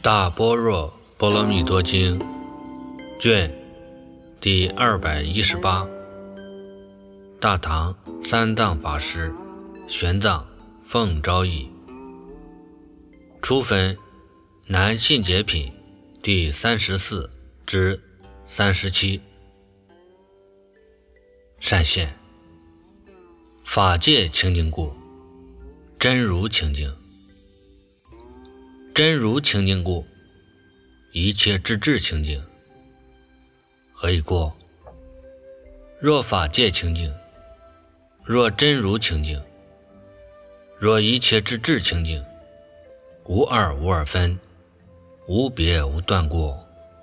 大般若波罗蜜多经卷第218，大唐三藏法师玄奘奉诏译，初分南信解品第34至37。善现法界清净故，真如清净。真如清净故，一切之智清净。何以故？若法界清净，若真如清净，若一切之智清净，无二无二分，无别无断过。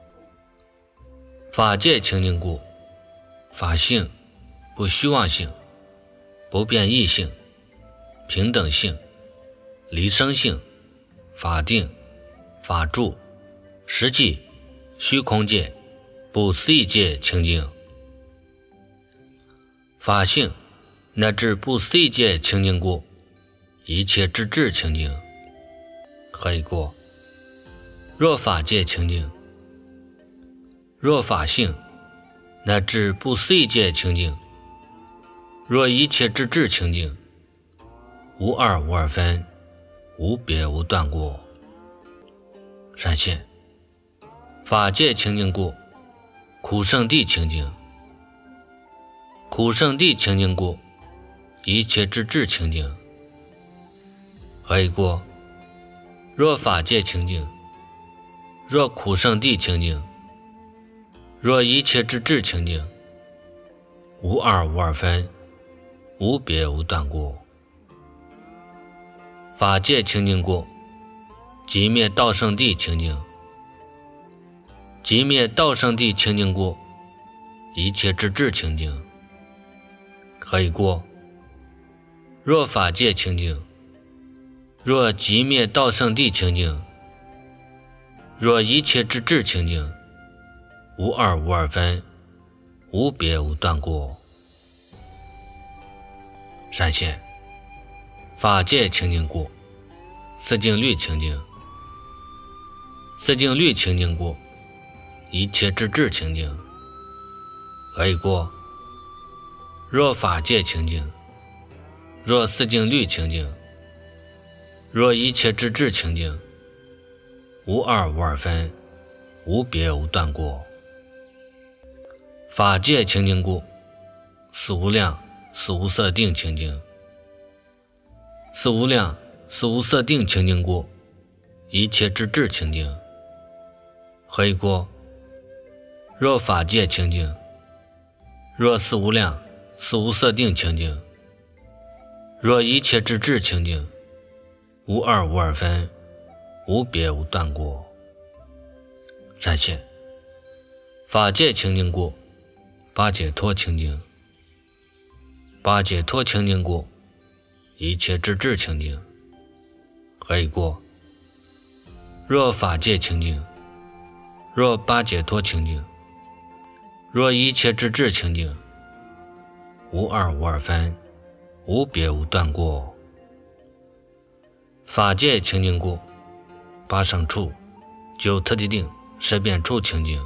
法界清净故，法性不虚妄性，不变异性，平等性，离生性，法定、法住、实际、虚空界、不思议界清净。法性乃至不思议界清净故，一切之智清净。何以故？若法界清净，若法性乃至不思议界清净，若一切之智清净，无二无二分，无别无断过。善现法界清净故，苦圣地清净。苦圣地清净故，一切之智清净。何以故？若法界清净，若苦圣地清净，若一切之智清净，无二无二分，无别无断过。法界清净故，即灭道圣地清净。即灭道圣地清净故，一切之智清净。何以故？若法界清净，若即灭道圣地清净，若一切之智清净，无二无二分，无别无断过。善现法界清净故，四净律清净。四净律清净故，一切之智清净。何以故？若法界清净，若四净律清净，若一切之智清净，无二无二分，无别无断过。法界清净故，四无量四无色定清净。四无量四无色定清净故，一切之智清净。何以故？若法界清净，若四无量四无色定清净，若一切之智清净，无二无二分，无别无断过。善现法界清净故，八解脱清净。八解脱清净故，一切之智清净。何以故？若法界清净，若八解脱清净，若一切之智清净，无二无二分，无别无断过。法界清净故，八胜处、九特地定、十变处清净。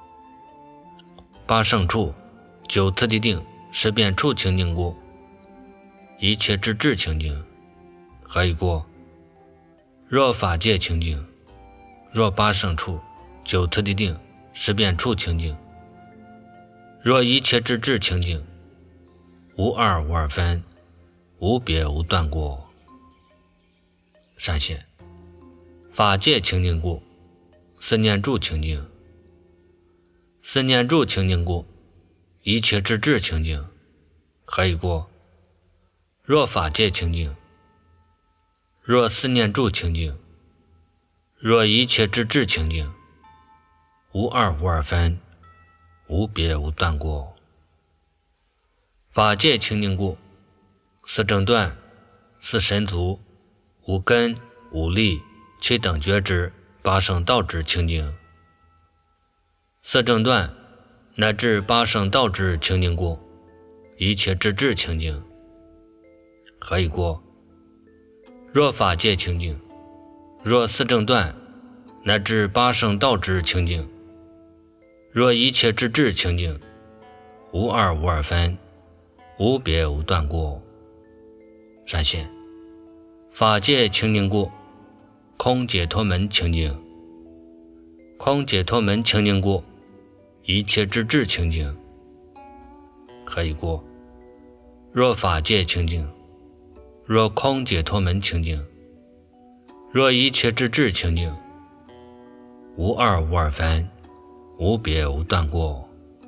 八胜处、九特地定、十变处清净故，一切之智清净。何以故？若法界清净，若八胜处、九特地定、十变处清净，若一切之智清净，无二无二分，无别无断过。善现法界清净故，四念住清净。四念住清净故，一切之智清净。何以故？若法界清净，若四念住清净，若一切之智清净，无二无二分，无别无断过。法界清净故，四正断、四神足、五根、五力、七等觉知、八圣道智清净。四正断乃至八圣道智清净故，一切之智清净。何以故？若法界清净，若四正断乃至八圣道之清净。若一切之智清净，无二无二分，无别无断过。闪现法界清净过，空解脱门清净。空解脱门清净过，一切之智清净。何以过？若法界清净，若空解脱门清净，若一切之智清净，无二无二分，无别无断过。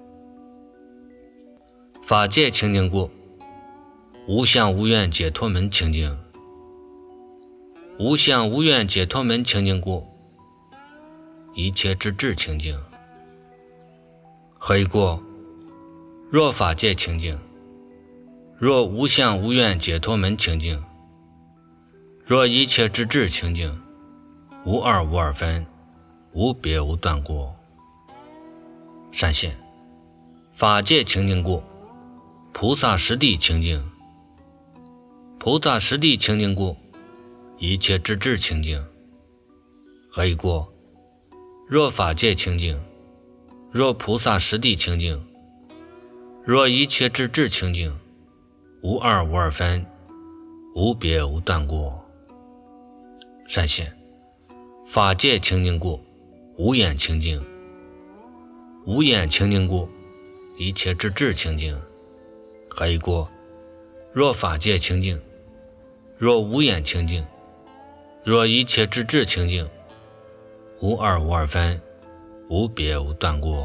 法界清净过，无相无愿解脱门清净。无相无愿解脱门清净过，一切之智清净。何以过？若法界清净，若无相无愿解脱门清净，若一切之智清净，无二无二分，无别无断过。闪现法界清净过，菩萨实地清净。菩萨实地清净过，一切之智清净。何以过？若法界清净，若菩萨实地清净，若一切之智清净，无二无二分，无别无断过。闪现法界清净过，无眼清净。无眼清净过，一切之智清净。何以过？若法界清净，若无眼清净，若一切之智清净，无二无二分，无别无断过。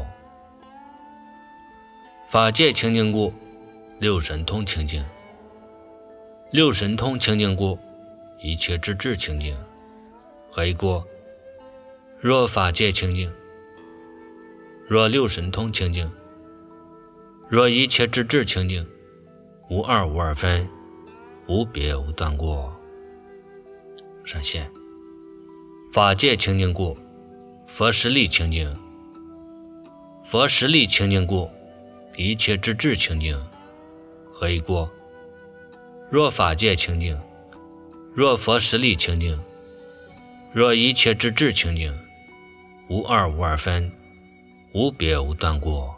法界清净过，六神通清净。六神通清净过，一切之智清净。何以过？若法界清净，若六神通清净，若一切之智清净，无二无二分，无别无断过。闪现法界清净过，佛实力清净。佛实力清净过，一切之智清净。何以过？若法界清净，若佛实力清净，若一切之智清净，无二无二分，无别无断过。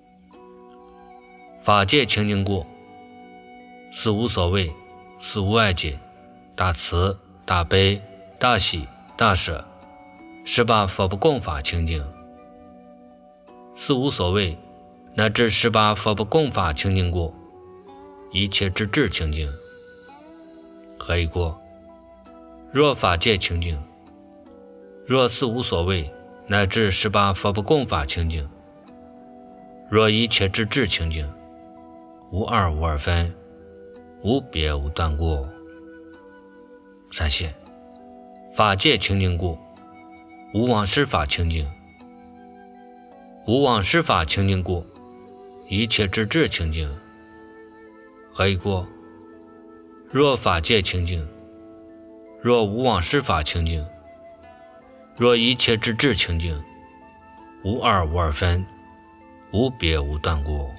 法界清净过，四无所谓，四无碍解，大慈大悲大喜大舍，18佛不共法清净。四无所谓乃至18佛不共法清净过，一切之智清净。何以过？若法界清净，若四无所谓乃至18佛不共法清净，若一切之智清净，无二无二分，无别无断过。闪现法界清净过，无往事法清净。无往事法清净过，一切之智清净。何以过？若法界清净，若无往事法清净，若一切之智清净，无二无二分，无别无断过。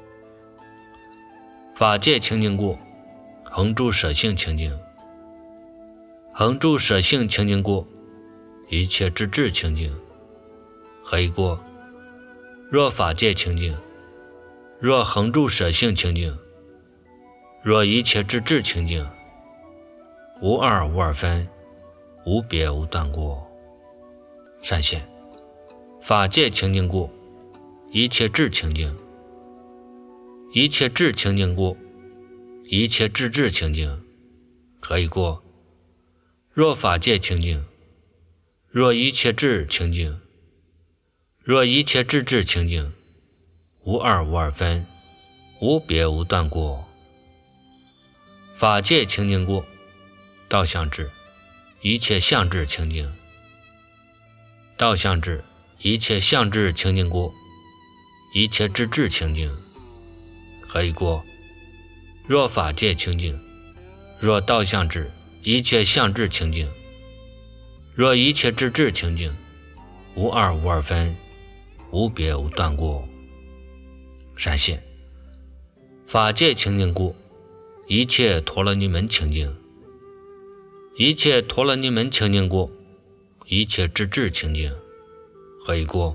法界清净过，恒住舍性清净。恒住舍性清净过，一切之智清净。何以过？若法界清净，若恒住舍性清净，若一切之智清净，无二无二分，无别无断过。闪现法界清净过，一切智清净。一切智清净过，一切智智清净。何以过？若法界清净，若一切智清净，若一切智智清净，无二无二分，无别无断过。法界清净过，道相智，一切相智清净。道相智，一切相智清净过，一切智智清净。何以过？若法界清净，若道相智，一切相智清净，若一切智智清净，无二无二分，无别无断过。闪现法界清净过，一切陀罗尼门清净。一切陀罗尼门清净过， 一切之智清净，何以故？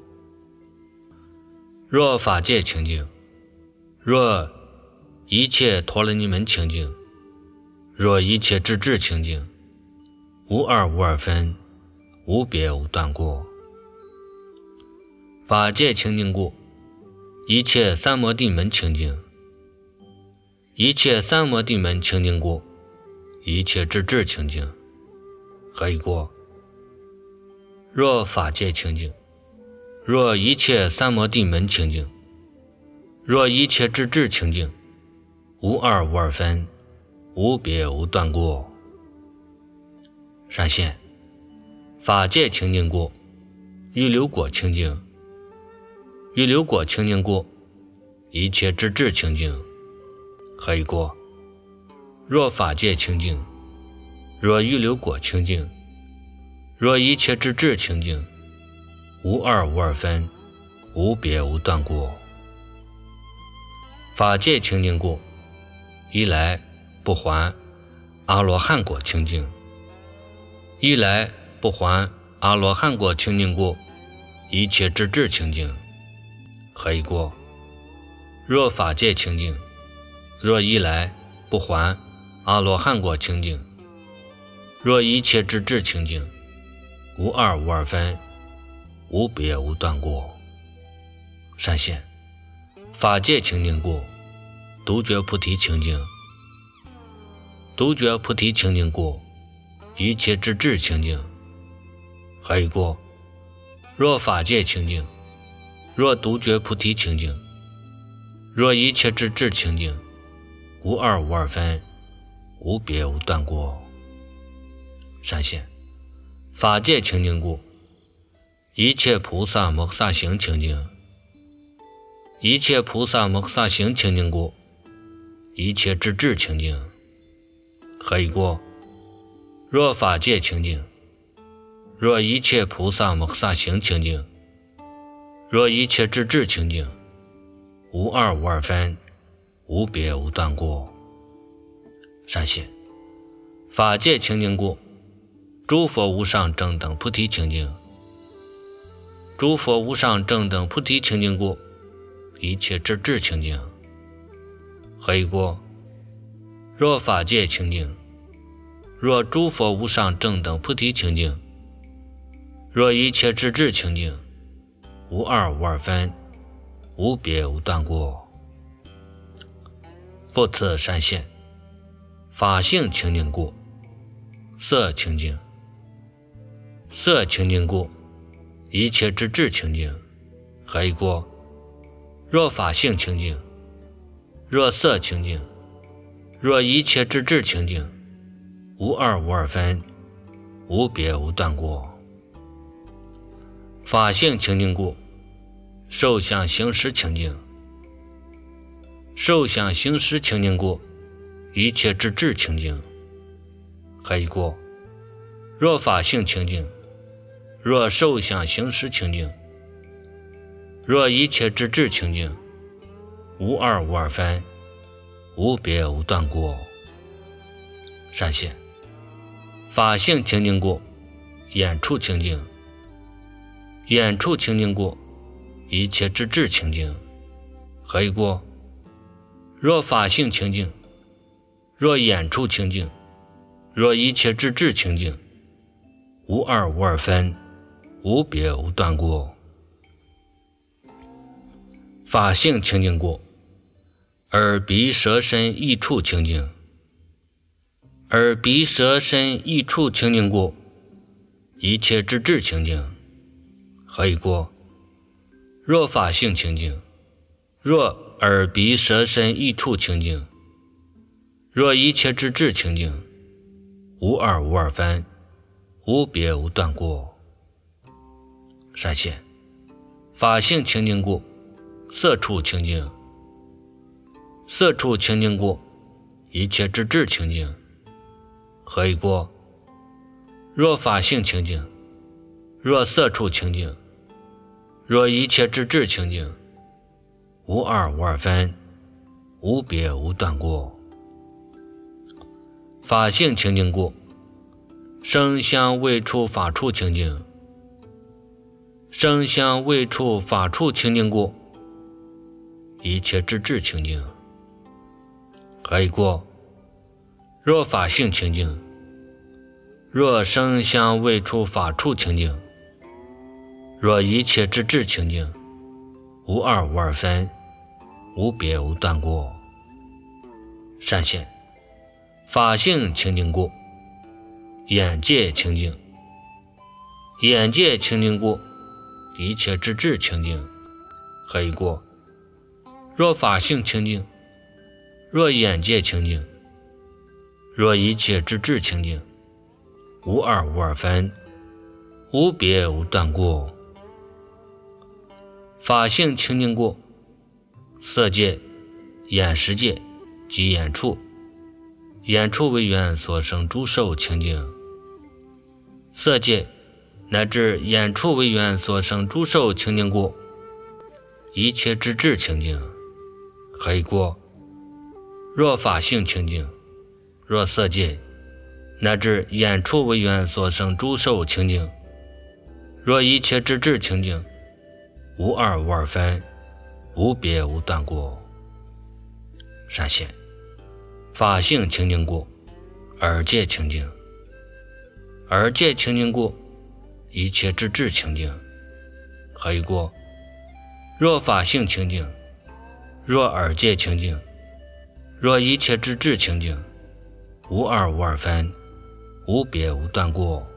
若法界清净，若一切陀罗尼门清净，若一切之智清净，无二无二分，无别无断过。法界清净故，一切三摩地门清净，一切三摩地门清净故，一切之智清净，何以故？若法界清净，若一切三摩地门清净，若一切之智清净，无二无二分，无别无断过。闪现法界清净故，预流果清净，预流果清净故，一切之智清净，何以故？若法界清净，若预流果清净，若一切之智清净，无二无二分，无别无断过。法界清净故，一来不还阿罗汉果清净，一来不还阿罗汉果清净故，一切之智清净，何以故？若法界清净，若一来不还阿罗汉果清净，若一切之智清净，无二无二分，无别无断过。闪现法界清净故，独觉菩提清净，独觉菩提清净故，一切之智清净，何以故？若法界清净，若独觉菩提清净，若一切之智清净，无二无二分，无别无断过。闪现法界清净故，一切菩萨摩诃萨行清净，一切菩萨摩诃萨行清净故，一切之智清净，何以故？若法界清净，若一切菩萨摩诃萨行清净，若一切之智清净，无二无二分，无别无断过。闪现法界清净故，诸佛无上正等菩提清净，诸佛无上正等菩提清净故，一切之智清净，何以故？若法界清净，若诸佛无上正等菩提清净，若一切之智清净，无二无二分，无别无断过。复次闪现法性清净故，色清净，色清净故，一切之智清净，何以故？若法性清净，若色清净，若一切之智清净，无二无二分，无别无断过。法性清净故，受想行识清净，受想行识清净故，一切之智清净，何以故？若法性清净，若受想行识清净，若一切之智清净，无二无二分，无别无断过。闪现法性清净故，眼处清净，眼处清净故，一切之智清净，何以故？若法性清净，若眼处清净，若一切之智清净，无二无二分，无别无断过。法性清净故，耳鼻舌身意处清净，耳鼻舌身意处清净故，一切之智清净，何以故？若法性清净，若耳鼻舌身意处清净，若一切之智清净，无二无二分，无别无断过。闪现法性清净故，色处清净，色处清净故，一切之智清净，何以故？若法性清净，若色处清净，若一切之智清净，无二无二分，无别无断过。法性清净故， 生相未处法处清净，生相未处法处清净故，一切之智清净。何以故？若法性清净，若生相未处法处清净，若一切之智清净，无二无二分，无别无断过。善现法性清净故，眼界清净，眼界清净故，一切之智清净。何以故？若法性清净，若眼界清净，若一切之智清净，无二无二分，无别无断过。法性清净故，色界、眼识界及眼处，眼处为缘所生诸受清净。色界乃至眼处为缘所生诸受清净故，一切之智清净。何以故？若法性清净，若色界乃至眼处为缘所生诸受清净，若一切之智清净，无二无二分，无别无断过。善现法性清净故，耳界清净，耳界清净故，一切之智清净。何以故？若法性清净，若耳界清净，若一切之智清净，无二无二分，无别无断过。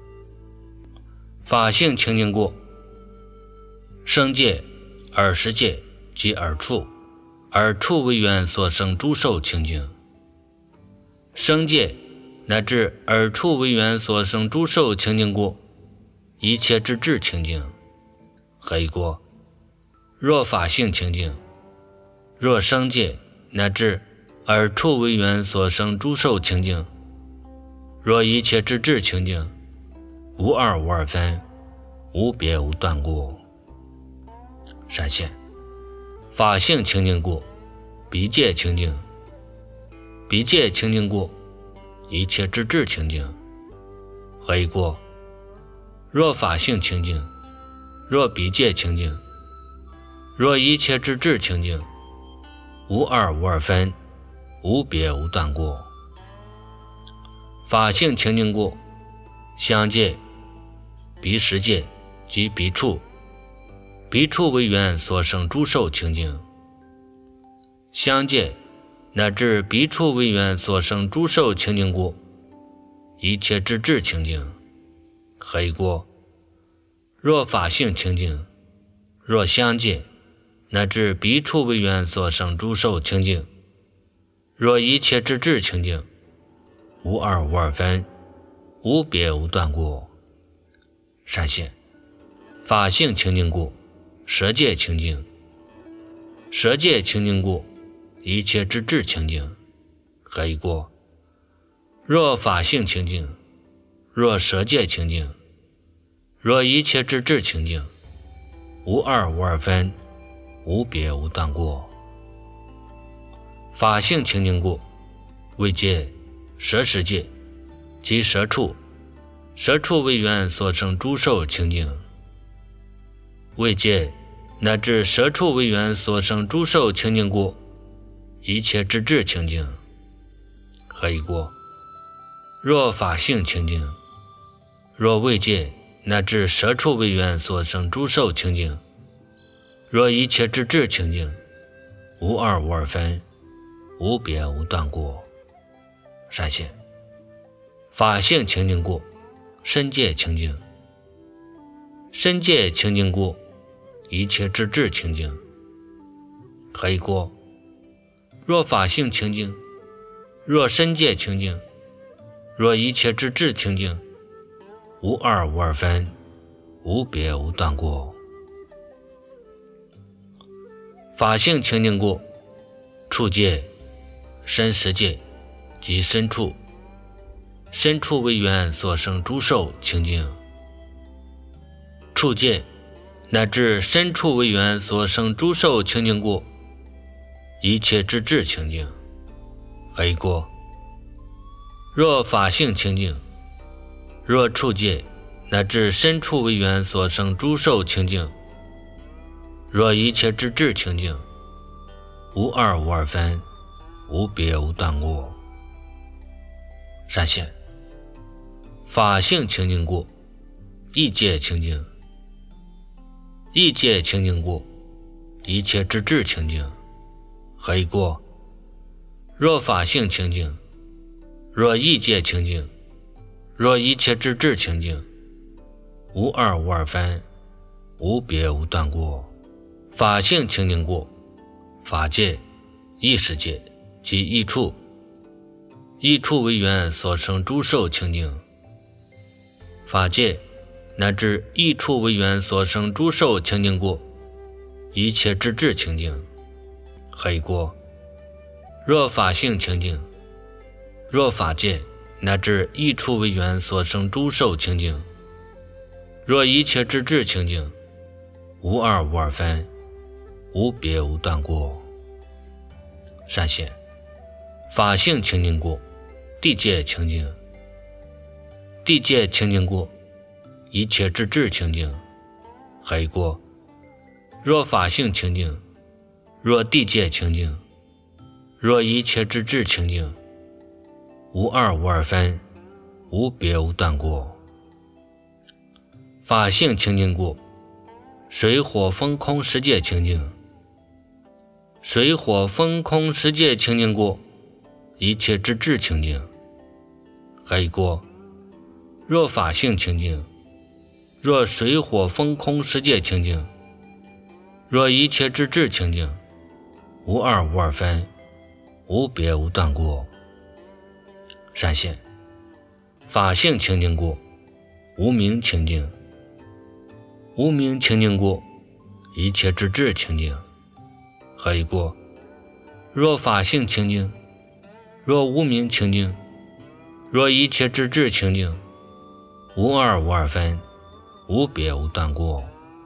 法性清净故，声界、耳识界及耳处，耳处为缘所生诸受清净。声界乃至耳处为缘所生诸受清净故，一切之智清净。何以故？若法性清净，若声界乃至耳处为缘所生诸受清净，若一切之智清净，无二无二分，无别无断过。善现法性清净故，鼻界清净，鼻界清净故，一切之智清净。何以故？若法性清净，若鼻界清净，若一切之智清净，无二无二分，无别无断过。法性清净故，香界、鼻识界及鼻处，鼻处为缘所生诸受清净。香界乃至鼻处为缘所生诸受清净故，一切之智清净。何以故？若法性清净，若香界乃至鼻处为缘所生诸受清净，若一切之智清净，无二无二分，无别无断过。善现法性清净故，舌界清净，舌界清净故，一切之智清净。何以故？若法性清净，若舌界清净，若一切之智清净，无二无二分，无别无断过。法性清净故，为界、舌识界及舌处，舌处为缘所生诸受清净。为界乃至舌处为缘所生诸受清净故，一切之智清净。何以故？若法性清净，若为界乃至舌处为缘所生诸受清净，若一切之智清净，无二无二分，无别无断过。善现法性清净故，身界清净，身界清净故，一切之智清净。何以故？若法性清净，若身界清净，若一切之智清净，无二无二分，无别无断过。法性清净故，触界、身识界及身处，身处为缘所生诸受清净。触界乃至身处为缘所生诸受清净故，一切之智清净。何以故？若法性清净， 若处界乃至身处为缘所生诸受清净，若一切之智清净，无二无二分，无别无断过。善现法性清净过，意界清净，意界清净过，一切之智清净，何以过？若法性清净，若意界清净，若一切之智清净，无二无二分，无别无断过。法性清净过，法界、意识界及意处，意处为缘所生诸受清净，法界乃至意处为缘所生诸受清净过，一切之智清净，何以过？若法性清净，若法界乃至意处为缘所生诸受清净，若一切之智清净，无二无二分，无别无断过。善现法性清净过，地界清净，地界清净过，一切之智清净，何以过？若法性清净，若地界清净，若一切之智清净，无二无二分，无别无断过。法性清净过，水火风空十界清净，水火风空十界清净过，一切之智清净，何以过？若法性清净，若水火风空十界清净，若一切之智清净，无二无二分，无别无断过。善现法性清净过，无明清净，无明清净过，一切之智清净，何以过？若法性清净，若无明清净，若一切之智清净，无二无二分，无别无断过。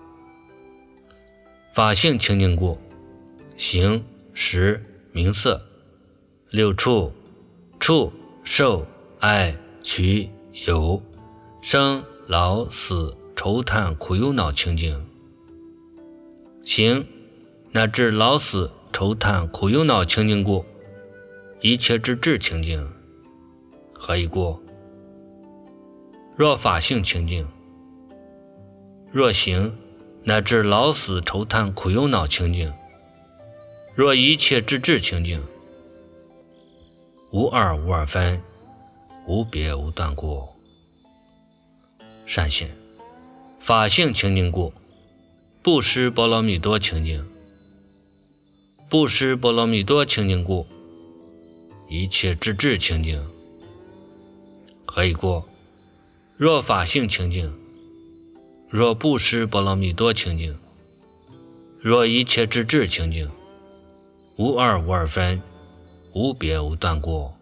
法性清净过，形、识、名色、六处、触、受、爱、取、有、生、老、死、愁叹、苦忧恼清净，形乃至老死愁叹苦忧恼清净过，一切之智清净，何以过？若法性清净，若形乃至老死愁叹苦忧恼清净，若一切之智清净，无二无二分，无别无断过。善现法性清净过，布施波罗蜜多清净，布施波罗蜜多清净过，一切之智清净，何以过？若法性清净，若布施波罗蜜多清净，若一切之智清净，无二无二分，无别无断过。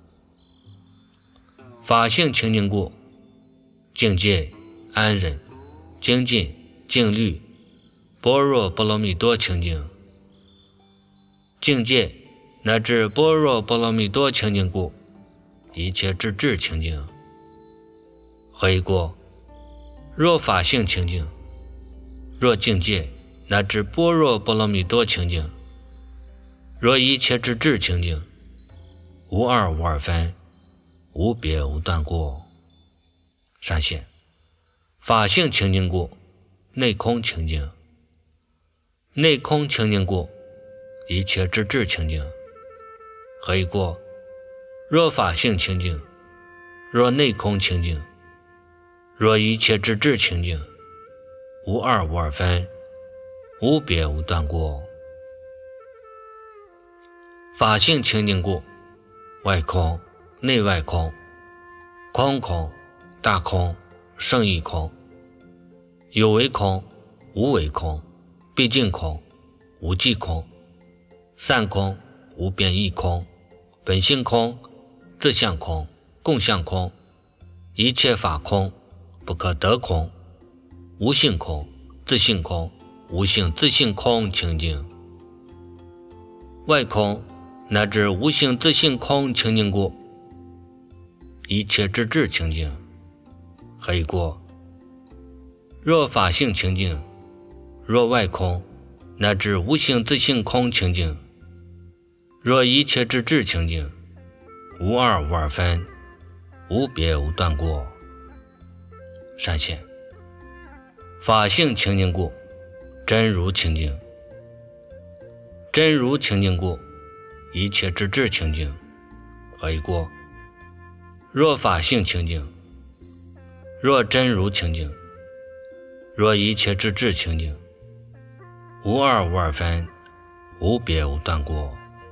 法性清净过，境界、安忍、精进、静虑、般若波罗蜜多清净，境界乃至般若波罗蜜多清净过，一切之智清净，何以过？若法性清净，若境界乃至般若波罗蜜多清净，若一切之智清净，无二无二分，无别无断过。善现法性清净过，内空清净，内空清净过，一切之智清净，何以过？若法性清净，若内空清净，若一切之智清净，无二无二分，无别无断过。法性清净过，外空、内外空、空空、大空、胜义空、有为空、无为空、毕竟空、无际空、散空、无变异空、本性空、自相空、共相空、一切法空、不可得空、无性空、自性空、无性自性空清净。外空乃至无性自性空清净过，一切之智清净， 黑过。若法性清净，若外空，乃至无性自性空清净，若一切之智清净，无二无二分，无别无断过。闪现法性清净故，真如清净。真如清净故，一切之智清净。黑过。若法性清净，若真如清净，若一切之智清净，无二无二分，无别无断过。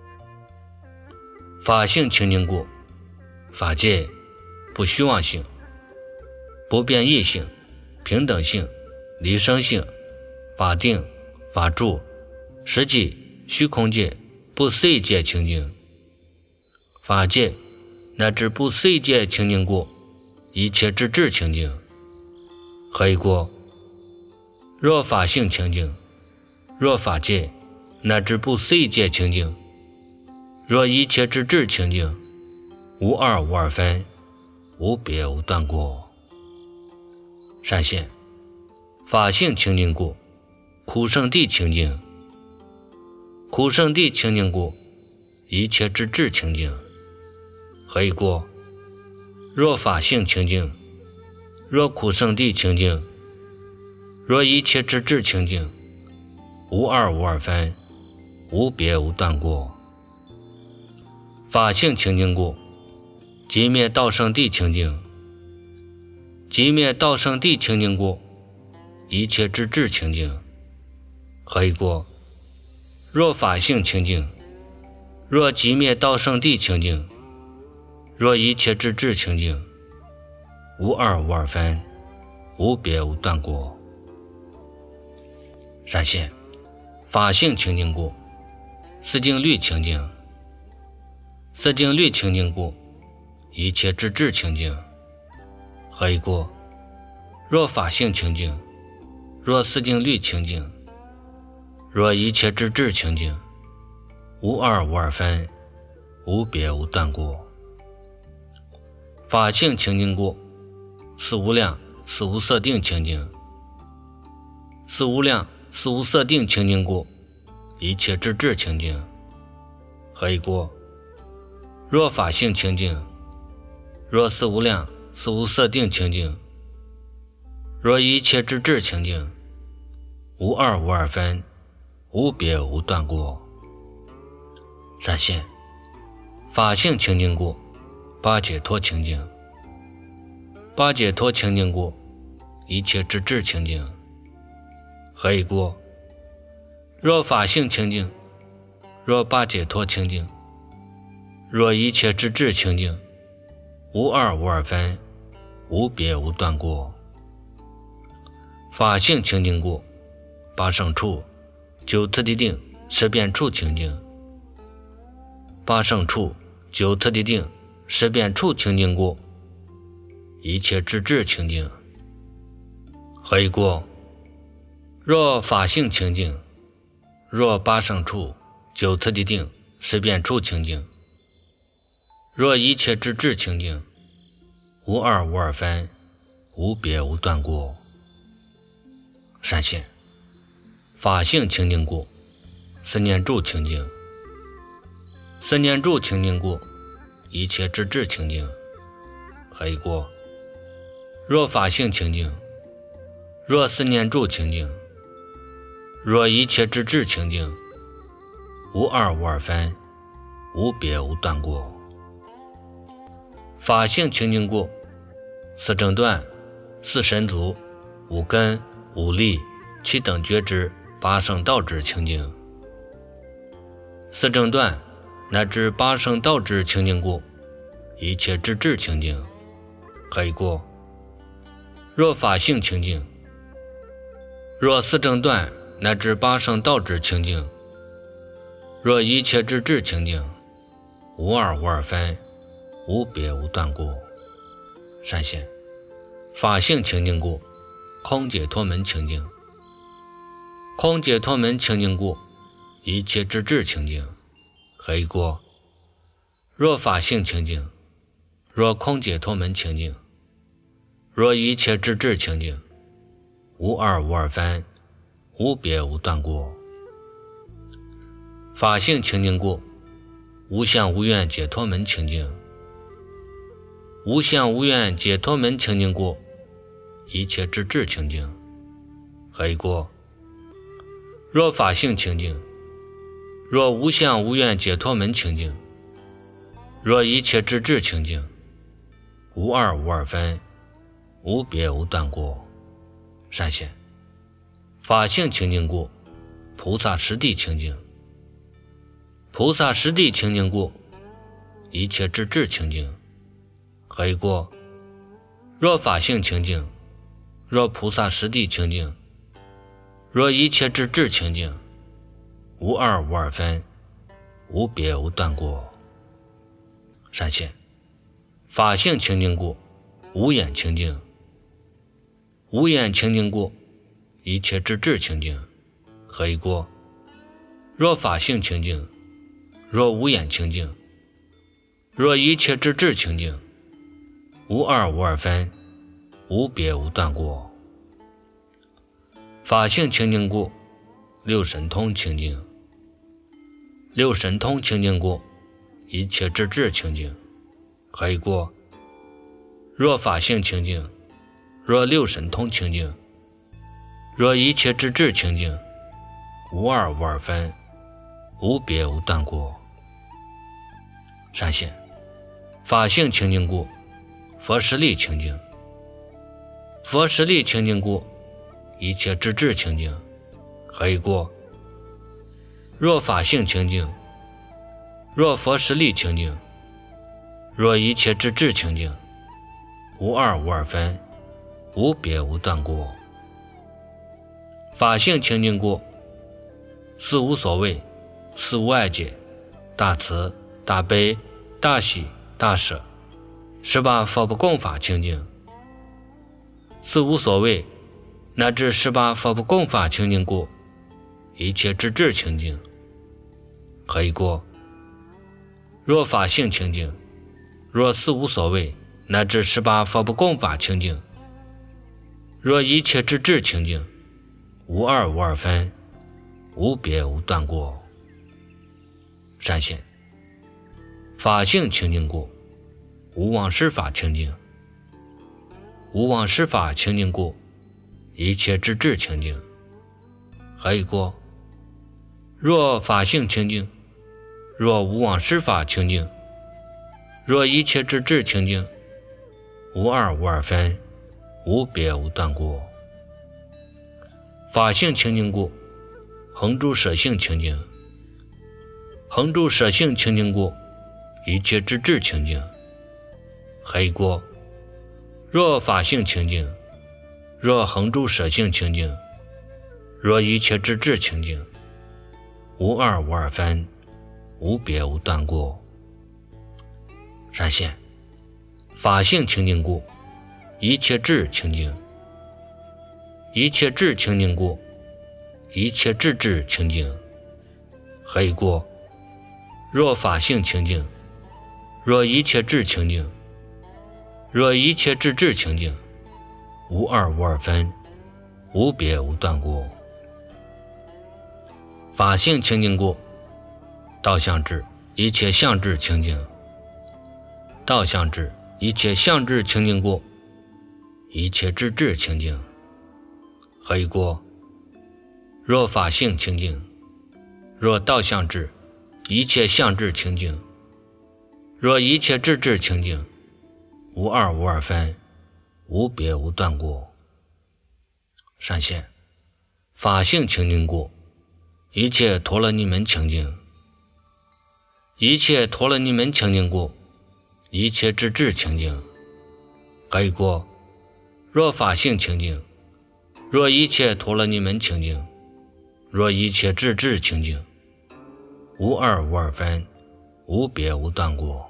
法性清净故，法界不虚妄性，不变异性，平等性，离生性，法定，法住，实际虚空界，不思议界清净。法界乃至不思议界清净故，一切之智清净。黑过。若法性清净，若法界乃至不思议界清净，若一切之智清净，无二无二分，无别无断过。闪现法性清净故，苦圣地清净。苦圣地清净故，一切之智清净。黑过。若法性清净，若苦圣地清净，若一切之智清净，无二无二分，无别无断过。法性清净故，即灭道圣地清净。即灭道圣地清净故，一切之智清净。黑过。若法性清净，若即灭道圣地清净，若一切之智清净，无二无二分，无别无断过。闪现法性清净故，四净律清净。四净律清净故，一切之智清净。黑过。若法性清净，若四净律清净，若一切之智清净，无二无二分，无别无断过。法性清净故，四无量四无色定清净。四无量四无色定清净故，一切之智清净。黑过。若法性清净，若四无量四无色定清净，若一切之智清净，无二无二分，无别无断过。闪现法性清净故，八解脱清净。八解脱清净故，一切之智清净。黑过。若法性清净，若八解脱清净，若一切之智清净，无二无二分，无别无断过。法性清净故，八圣处九次第定识变处清净。八圣处九次第定识变处清净故，一切之智清净。黑过。若法性清净，若八圣处九次第定识变处清净，若一切之智清净，无二无二分，无别无断过。闪现法性清净故，四念住清净。四念住清净故，一切之智清净。黑过。若法性清净，若四念住清净，若一切之智清净，无二无二分，无别无断过。法性清净故，四正断四神足五根五力七等觉知八圣道之清净。四正断乃至八圣道之清净故，一切之智清净。黑过。若法性清净，若四正断乃至八圣道之清净，若一切之智清净，无二无二分，无别无断过。闪现法性清净故，空解脱门清净。空解脱门清净故，一切之智清净。黑过。若法性清净，若空解脱门清净， 若一切之智清净，无二无二分，无别无断过。法性清净过，无相无愿解脱门清净。无相无愿解脱门清净过，一切之智清净。何以过？若法性清净，若无相无愿解脱门清净，若一切之智清净，无二无二分，无别无断过。善现法性清净过，菩萨实地清净。菩萨实地清净过，一切之智清净。何以过？若法性清净，若菩萨实地清净，若一切之智清净，无二无二分，无别无断过。善现法性清净过，无眼清净。无眼清净过，一切之智清净。何以过？若法性清净，若无眼清净，若一切之智清净，无二无二分，无别无断过。法性清净过，六神通清净。六神通清净过，一切之智清净。何以过？若法性清净，若六神通清净，若一切之智清净，无二无二分，无别无断过。善现法性清净过，佛实力清净。佛实力清净过，一切之智清净。何以过？若法性清净，若佛实力清净，若一切之智清净，无二无二分，无别无断过。法性清净过，四无所谓，四无碍解，大慈大悲大喜大舍，18佛不共法清净。四无所谓乃至18佛不共法清净过，一切之智清净。何以过？若法性清净，若四无所谓乃至18佛不共法清净，若一切之智清净，无二无二分，无别无断过。善现法性清净过，无妄施法清净。无妄施法清净过，一切之智清净。何以过？若法性清净，若无妄施法清净，若一切之智清净，无二无二分，无别无断过。法性清净过，恒住舍性清净。恒住舍性清净过，一切之智清净。何以过？若法性清净，若恒住舍性清净，若一切之智清净，无二无二分，无别无断过。善现法性清净过，一切智清净。一切智清净过，一切智智清净。何以过？若法性清净，若一切智清净，若一切智智清净，无二无二分，无别无断过。法性清净过，道相智一切相智清净。道相智一切相智清净过，一切智智清净。何以过？若法性清净，若道相智一切相智清净，若一切智智清净，无二无二分，无别无断过。善现法性清净过，一切陀罗尼门清净。一切陀罗尼门清净过，一切智智清净。何以过？若法性清净，若一切陀罗尼门清净，若一切智智清净，无二无二分，无别无断过。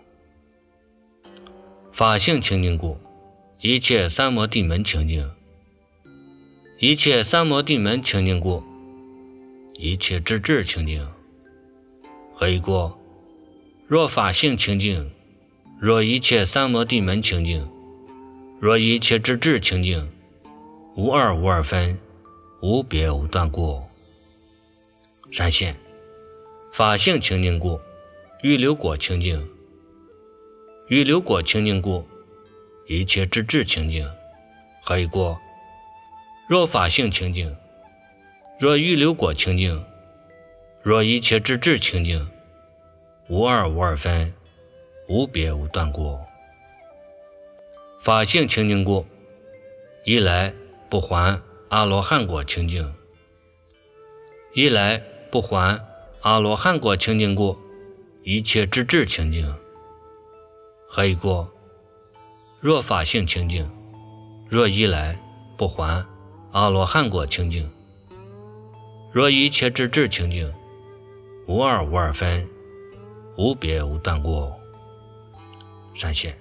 法性清净过，一切三摩地门清净。一切三摩地门清净过，一切智智清净。何以过？若法性清净，若一切三摩地门清净， 若一切之智清净，无二无二分，无别无断故。闪现法性清净故，预流果清净。预流果清净故，一切之智清净。何以故？若法性清净，若预流果清净，若一切之智清净，无二无二分，无别无断故。法性清净故，一来不还阿罗汉果清净。一来不还阿罗汉果清净故，一切之智清净。何以故？若法性清净，若一来不还阿罗汉果清净，若一切之智清净，无二无二分，无别无断故。闪现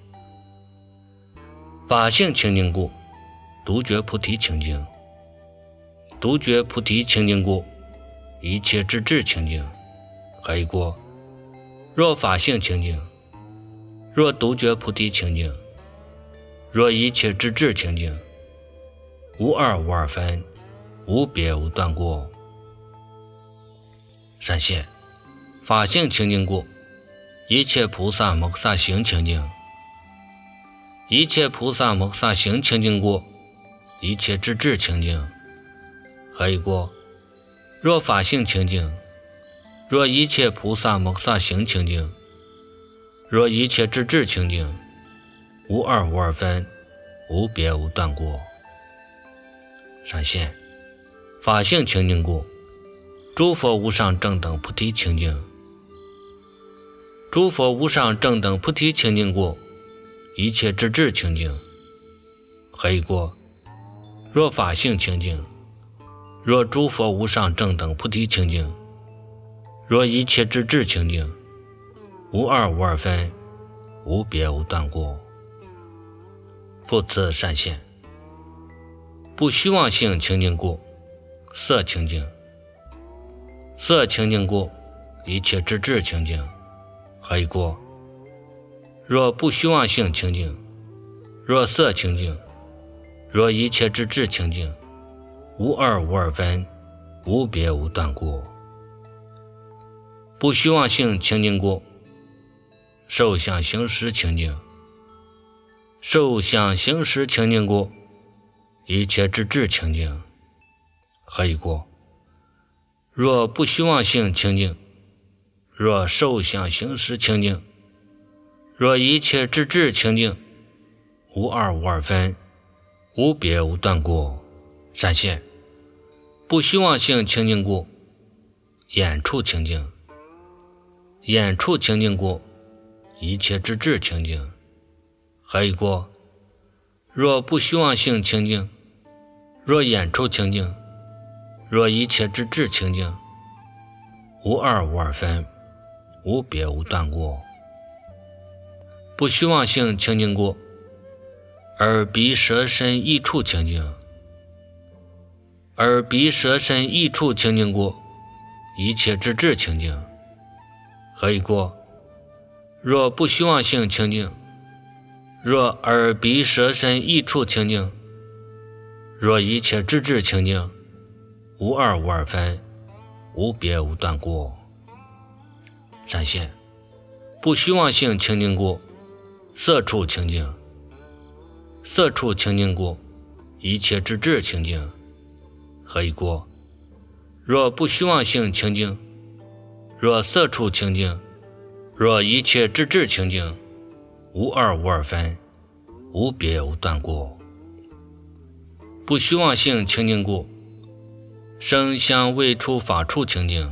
法性清净故，独觉菩提清净。独觉菩提清净故，一切之智清净。何以故？若法性清净，若独觉菩提清净，若一切之智清净，无二无二分，无别无断故。闪现法性清净故，一切菩萨摩诃萨行清净。一切菩萨摩诃萨行清净故，一切之智清净。何以故？若法性清净，若一切菩萨摩诃萨行清净，若一切之智清净，无二无二分，无别无断故。闪现法性清净故，诸佛无上正等菩提清净。诸佛无上正等菩提清净故，一切之智清净。何以故？若法性清净，若诸佛无上正等菩提清净，若一切之智清净，无二无二分，无别无断故。复次闪现不虚妄性清净故，色清净。色清净故，一切之智清净。何以故？若不虚妄性清净，若色清净，若一切之智清净，无二无二分，无别无断故。不虚妄性清净故，受想行识清净。受想行识清净故，一切之智清净。何以故？若不虚妄性清净，若受想行识清净，若一切之智清净，无二无二分，无别无断故。闪现不虚妄性清净故，眼处清净。眼处清净故，一切之智清净。何以故？若不虚妄性清净，若眼处清净，若一切之智清净，无二无二分，无别无断故。不虚妄性清净故，耳鼻舌身意处清净。耳鼻舌身意处清净故，一切之智清净。何以故？若不虚妄性清净，若耳鼻舌身意处清净，若一切之智清净，无二无二分，无别无断故。闪现不虚妄性清净故，色处清净。色处清净故，一切之智清净。何以故？若不虚妄性清净，若色处清净，若一切之智清净，无二无二分，无别无断故。不虚妄性清净故，声香味触法处清净。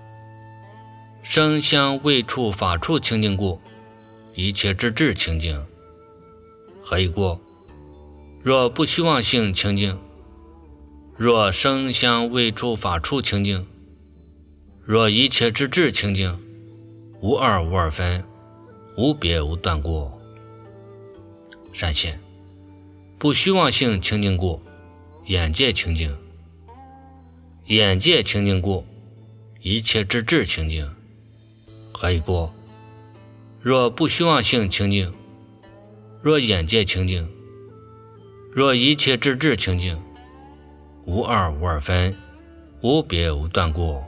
声香味触法处清净故，一切之智清净。何以故？若不虚妄性清净，若声香味触法处清净，若一切之智清净，无二无二分，无别无断故。闪现不虚妄性清净故，眼界清净。眼界清净故，一切之智清净。何以故？若不虚妄性清净，若眼界清净， 若一切之智清净，无二无二分，无别无断过。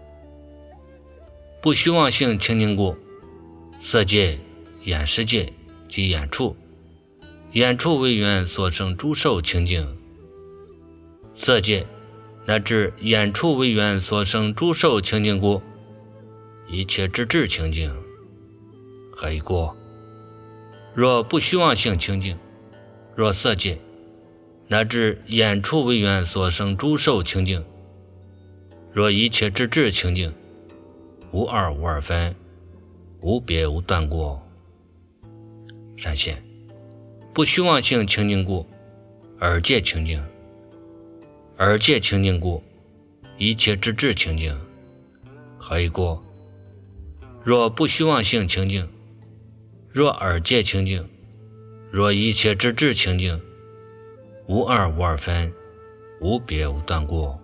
不虚妄性清净故，色界、眼识界及眼处，眼处为缘所生诸受清净，色界乃至眼处为缘所生诸受清净故，一切之智清净。何以故？若不虚妄性清净，若色界乃至眼处为缘所生诸受清净，若一切之智清净，无二无二分，无别无断过。闪现不虚妄性清净故，耳界清净，耳界清净故，一切之智清净。何以故？若不虚妄性清净，若耳界清净，若一切之智清净，无二无二分，无别无断过。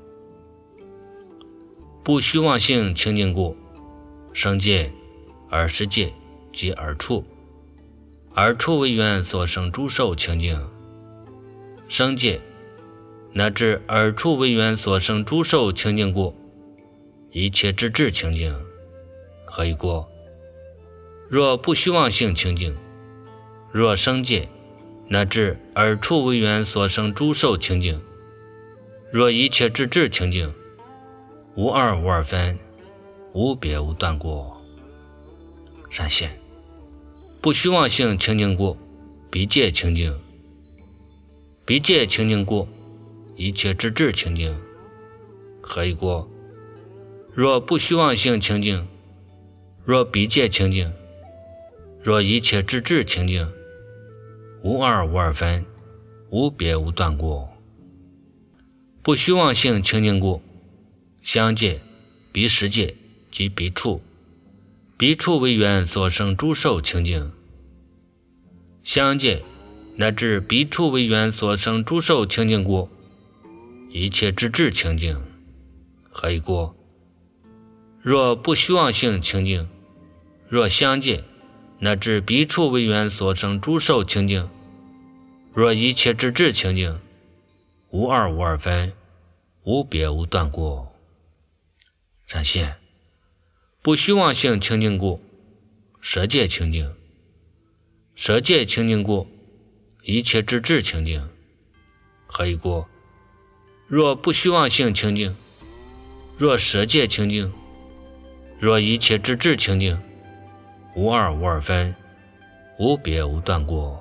不虚妄性清净故，声界、耳识界及耳处，耳处为缘所生诸受清净，声界乃至耳处为缘所生诸受清净故，一切之智清净。何以故？若不虚妄性清净，若声界乃至耳处为缘所生诸受清净，若一切之智清净，无二无二分，无别无断过。闪现不虚妄性清净故，鼻界清净，鼻界清净故，一切之智清净。何以故？若不虚妄性清净，若鼻界清净，若一切之智清净，无二无二分，无别无断过。不虚妄性清净故，香界、鼻识界及鼻处，鼻处为缘所生诸受清净，香界乃至鼻处为缘所生诸受清净故，一切之智清净。何以故？若不虚妄性清净，若香界乃至鼻处为缘所生诸受清净，若一切之智清净，无二无二分，无别无断过。闪现不虚妄性清净故，舌界清净，舌界清净故，一切之智清净。何以故？若不虚妄性清净，若舌界清净，若一切之智清净，无二无二分，无别无断过。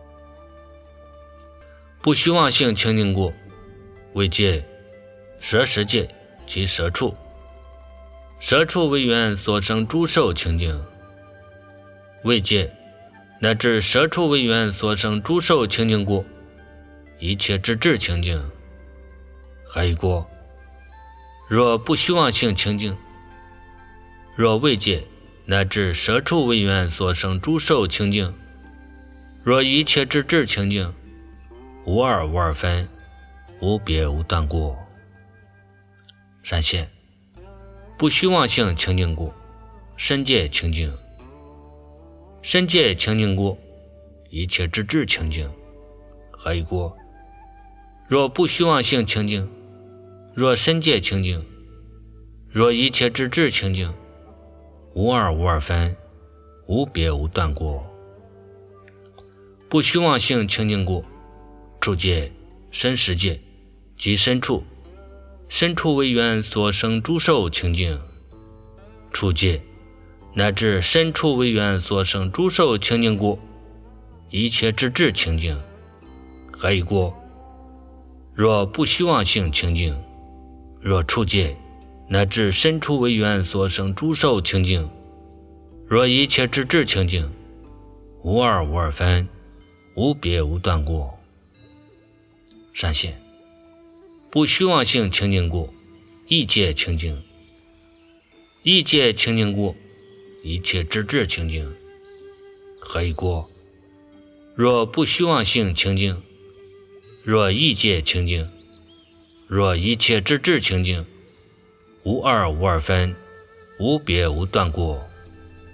不虚妄性清净故，为界、舌识界及舌处，舌处为缘所生诸受清净，为界乃至舌处为缘所生诸受清净故，一切之智清净。何以故？若不虚妄性清净，若为界乃至舌处为缘所生诸受清净，若一切之智清净，无二无二分，无别无断过。闪现不虚妄性清净故，身界清净，身界清净故，一切之智清净。何以故？若不虚妄性清净，若身界清净，若一切之智清净，无二无二分，无别无断过。不虚妄性清净故，触界、身识界及身处，身处为缘所生诸受清净，触界乃至身处为缘所生诸受清净故，一切之智清净。何以故？若不虚妄性清净，若触界乃至身处为缘所生诸受清净，若一切之智清净，无二无二分，无别无断过。闪现不虚妄性清净故，意界清净，意界清净故，一切之智清净。何以故？若不虚妄性清净，若意界清净，若一切之智清净，无二无二分，无别无断过。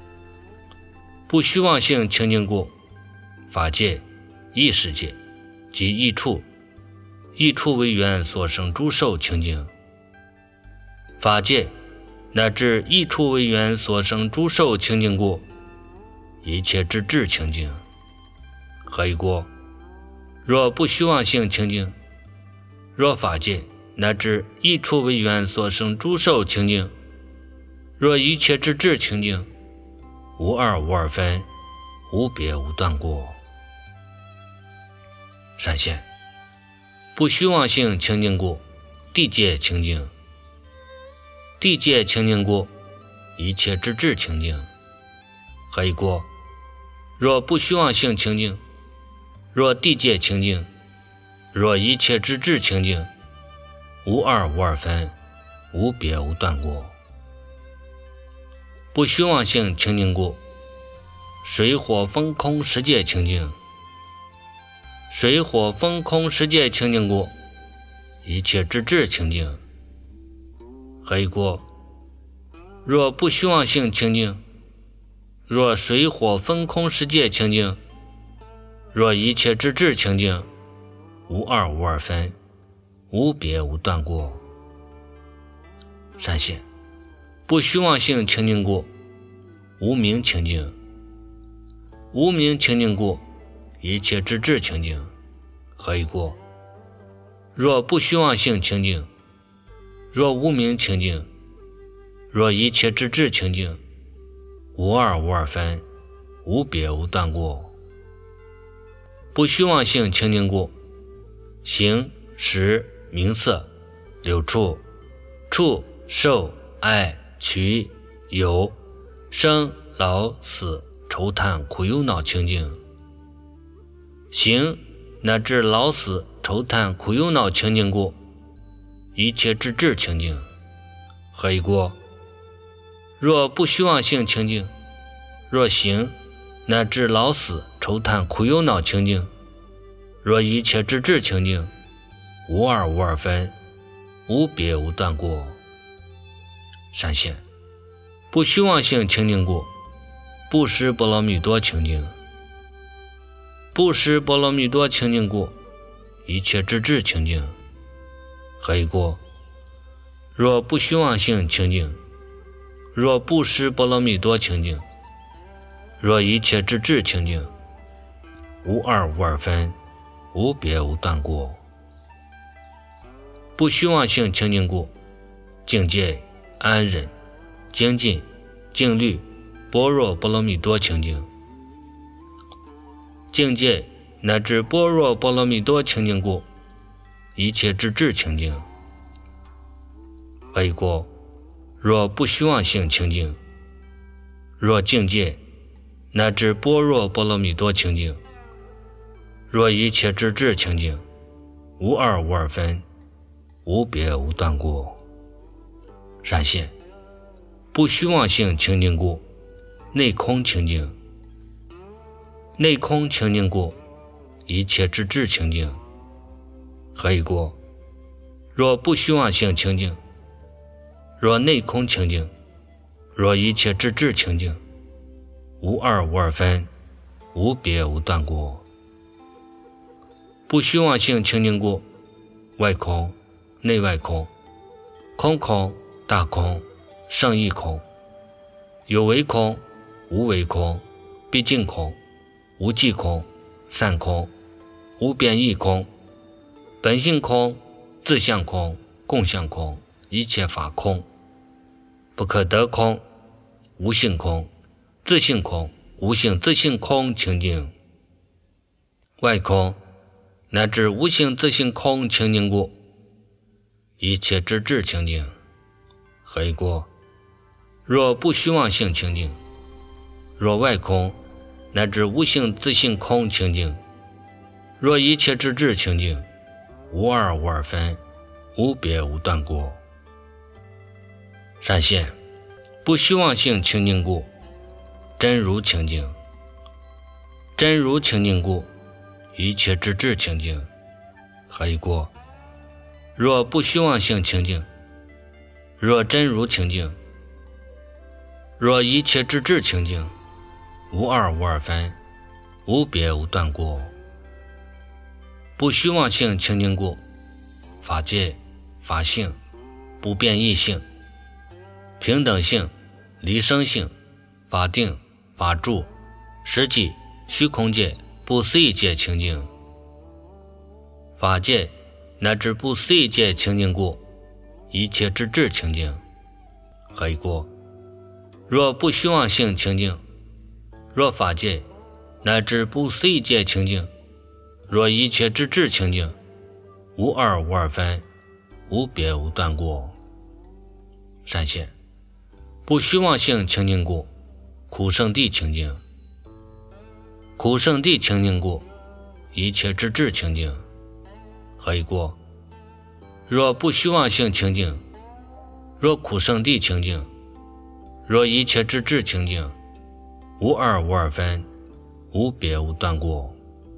不虚妄性清净故，法界、意识界即益处，益处为缘所生诸受清净。法界乃至益处为缘所生诸受清净故，一切之智清净。何以故？若不虚妄性清净，若法界乃至益处为缘所生诸受清净，若一切之智清净，无二无二分，无别无断过。闪现不虚妄性清净故，地界清净。地界清净故，一切之智清净。何以故？若不虚妄性清净，若地界清净，若一切之智清净，无二无二分，无别无断过。不虚妄性清净故，水火风空十界清净。水火风空十界清净故，一切之智清净。何以故？若不虚妄性清净，若水火风空十界清净，若一切之智清净，无二无二分，无别无断过。闪现不虚妄性清净故，无明清净。无明清净故，一切之智清净。何以故？若不虚妄性清净，若无明清净，若一切之智清净，无二无二分，无别无断过。不虚妄性清净故，形识名色六处触受爱取有生老死愁叹苦忧恼清净。形乃至老死愁叹苦忧恼清净故，一切之智清净。何以故？若不虚妄性清净，若形乃至老死愁叹苦忧恼清净，若一切之智清净，无二无二分，无别无断过。闪现不虚妄性清净故，布施波罗蜜多清净。布施波罗蜜多清净故，一切之智清净。何以故？若不虚妄性清净，若布施波罗蜜多清净，若一切之智清净，无二无二分，无别无断过。不虚妄性清净故，境界安忍精进静虑般若波罗蜜多清净。境界乃至般若波罗蜜多清净故，一切之智清净。何以故？若不虚妄性清净，若境界乃至般若波罗蜜多清净，若一切之智清净，无二无二分，无别无断过。闪现不虚妄性清净故，内空清净。内空清净故，一切之智清净。何以故？若不虚妄性清净，若内空清净，若一切之智清净，无二无二分，无别无断过。不虚妄性清净故，外空内外空，空空大空胜义空，有为空无为空，毕竟空无际空散空，无边异空，本性空自相空共相空，一切法空，不可得空无性空自性空无性自性空清净。外空乃至无性自性空清净故，一切之智清净。何以故？若不虚妄性清净，若外空乃至无性自性空清净，若一切之智清净，无二无二分，无别无断过。闪现不虚妄性清净故，真如清净。真如清净故，一切之智清净。何以故？若不虚妄性清净，若真如清净，若一切之智清净，无二无二分，无别无断过。 不虚妄性清净故，法界、法性、不变异性、平等性、离生性、法定、法住、实际、虚空界、不思议界清净。法界乃至不思议界清净故，一切之智清净。何以故？若不虚妄性清净，若法界乃至不思议界清净，若一切之智清净，无二无二分，无别无断故。善现，不虚妄性清净故，苦圣地清净。苦圣地清净故，一切之智清净。何以故？若不虚妄性清净，若苦圣地清净，若一切之智清净，无二无二分，无别无断故。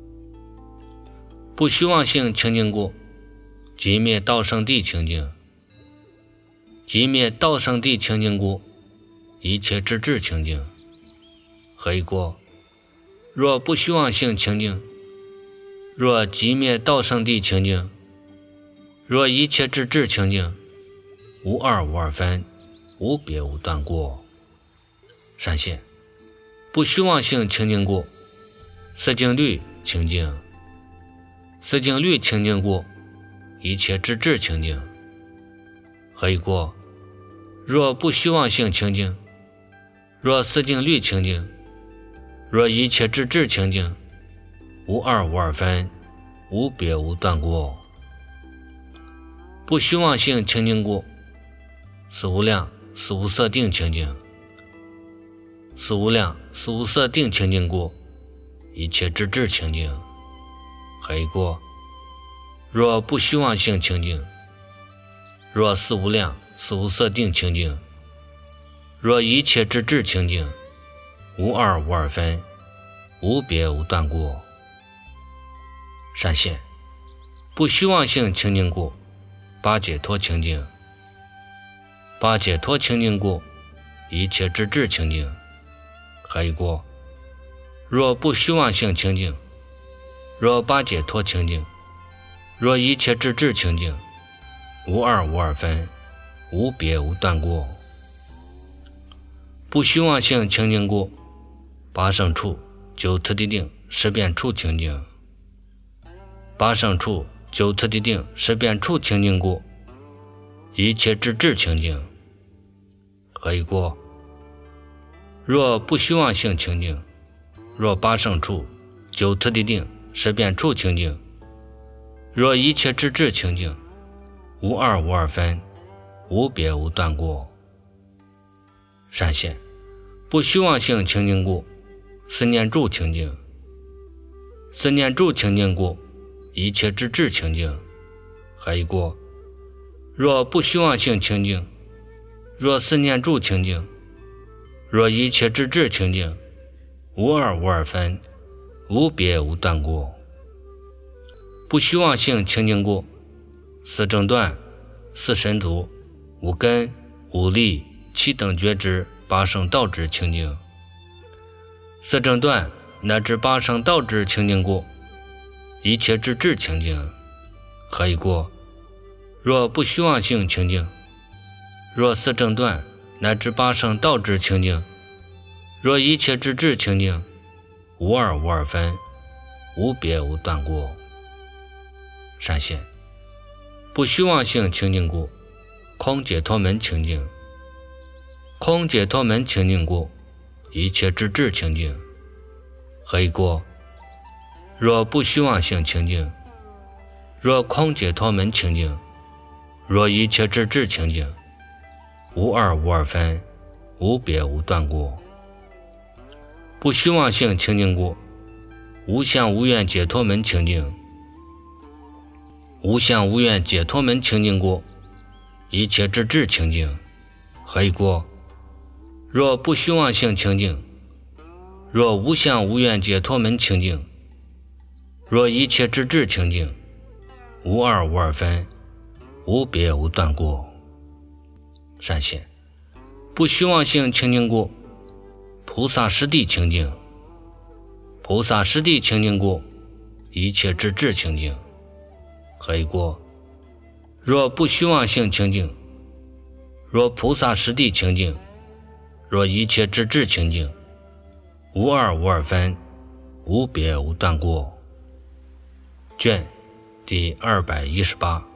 不虚妄性清净故，即灭道圣地清净。即灭道圣地清净故，一切之智清净。何以故？若不虚妄性清净，若即灭道圣地清净，若一切之智清净，无二无二分，无别无断故。善现，不虚妄性清净故，色净律清净。色净律清净故，一切之智清净。何以故？若不虚妄性清净，若色净律清净，若一切之智清净，无二无二分，无别无断故。不虚妄性清净故，四无量、四无色定清净。四无量、四无色定清净故，一切之智清净。何以故？若不虚妄性清净，若四无量、四无色定清净，若一切之智清净，无二无二分，无别无断故。善现，不虚妄性清净故，八解脱清净。八解脱清净故，一切之智清净。何以故？若不虚妄性清净，若八解脱清净，若一切之智清净，无二无二分，无别无断故。不虚妄性清净故，八圣处、九次第定、十遍处清净。八圣处、九次第定、十遍处清净故，一切之智清净。何以故？若不虚妄性清净，若八圣处、九次第定、十遍处清净，若一切之智清净，无二无二分，无别无断故。善现，不虚妄性清净故，思念住清净。思念住清净故，一切之智清净。何以故？若不虚妄性清净，若思念住清净，若一切之智清净，无二无二分，无别无断故。不虚妄性清净故，四正断、四神足、五根、五力、七等觉知、八圣道知清净。四正断乃至八圣道知清净故，一切之智清净。何以故？若不虚妄性清净，若四正断乃至八圣道知清净，若一切之智清净，无二无二分，无别无断故。善现，不虚妄性清净故，空解脱门清净。空解脱门清净故，一切之智清净。何以故？若不虚妄性清净，若空解脱门清净，若一切之智清净，无二无二分，无别无断故。不虚妄性清净故，无相无愿解脱门清净。无相无愿解脱门清净故，一切之智清净。何以故？若不虚妄性清净，若无相无愿解脱门清净，若一切之智清净，无二无二分，无别无断故。善现，不虚妄性清净故，菩萨实地清净。菩萨实地清净故，一切之智清净。 何以过？若不虚妄性清净，若菩萨实地清净，若一切之智清净，无二无二分，无别无断过。卷第218。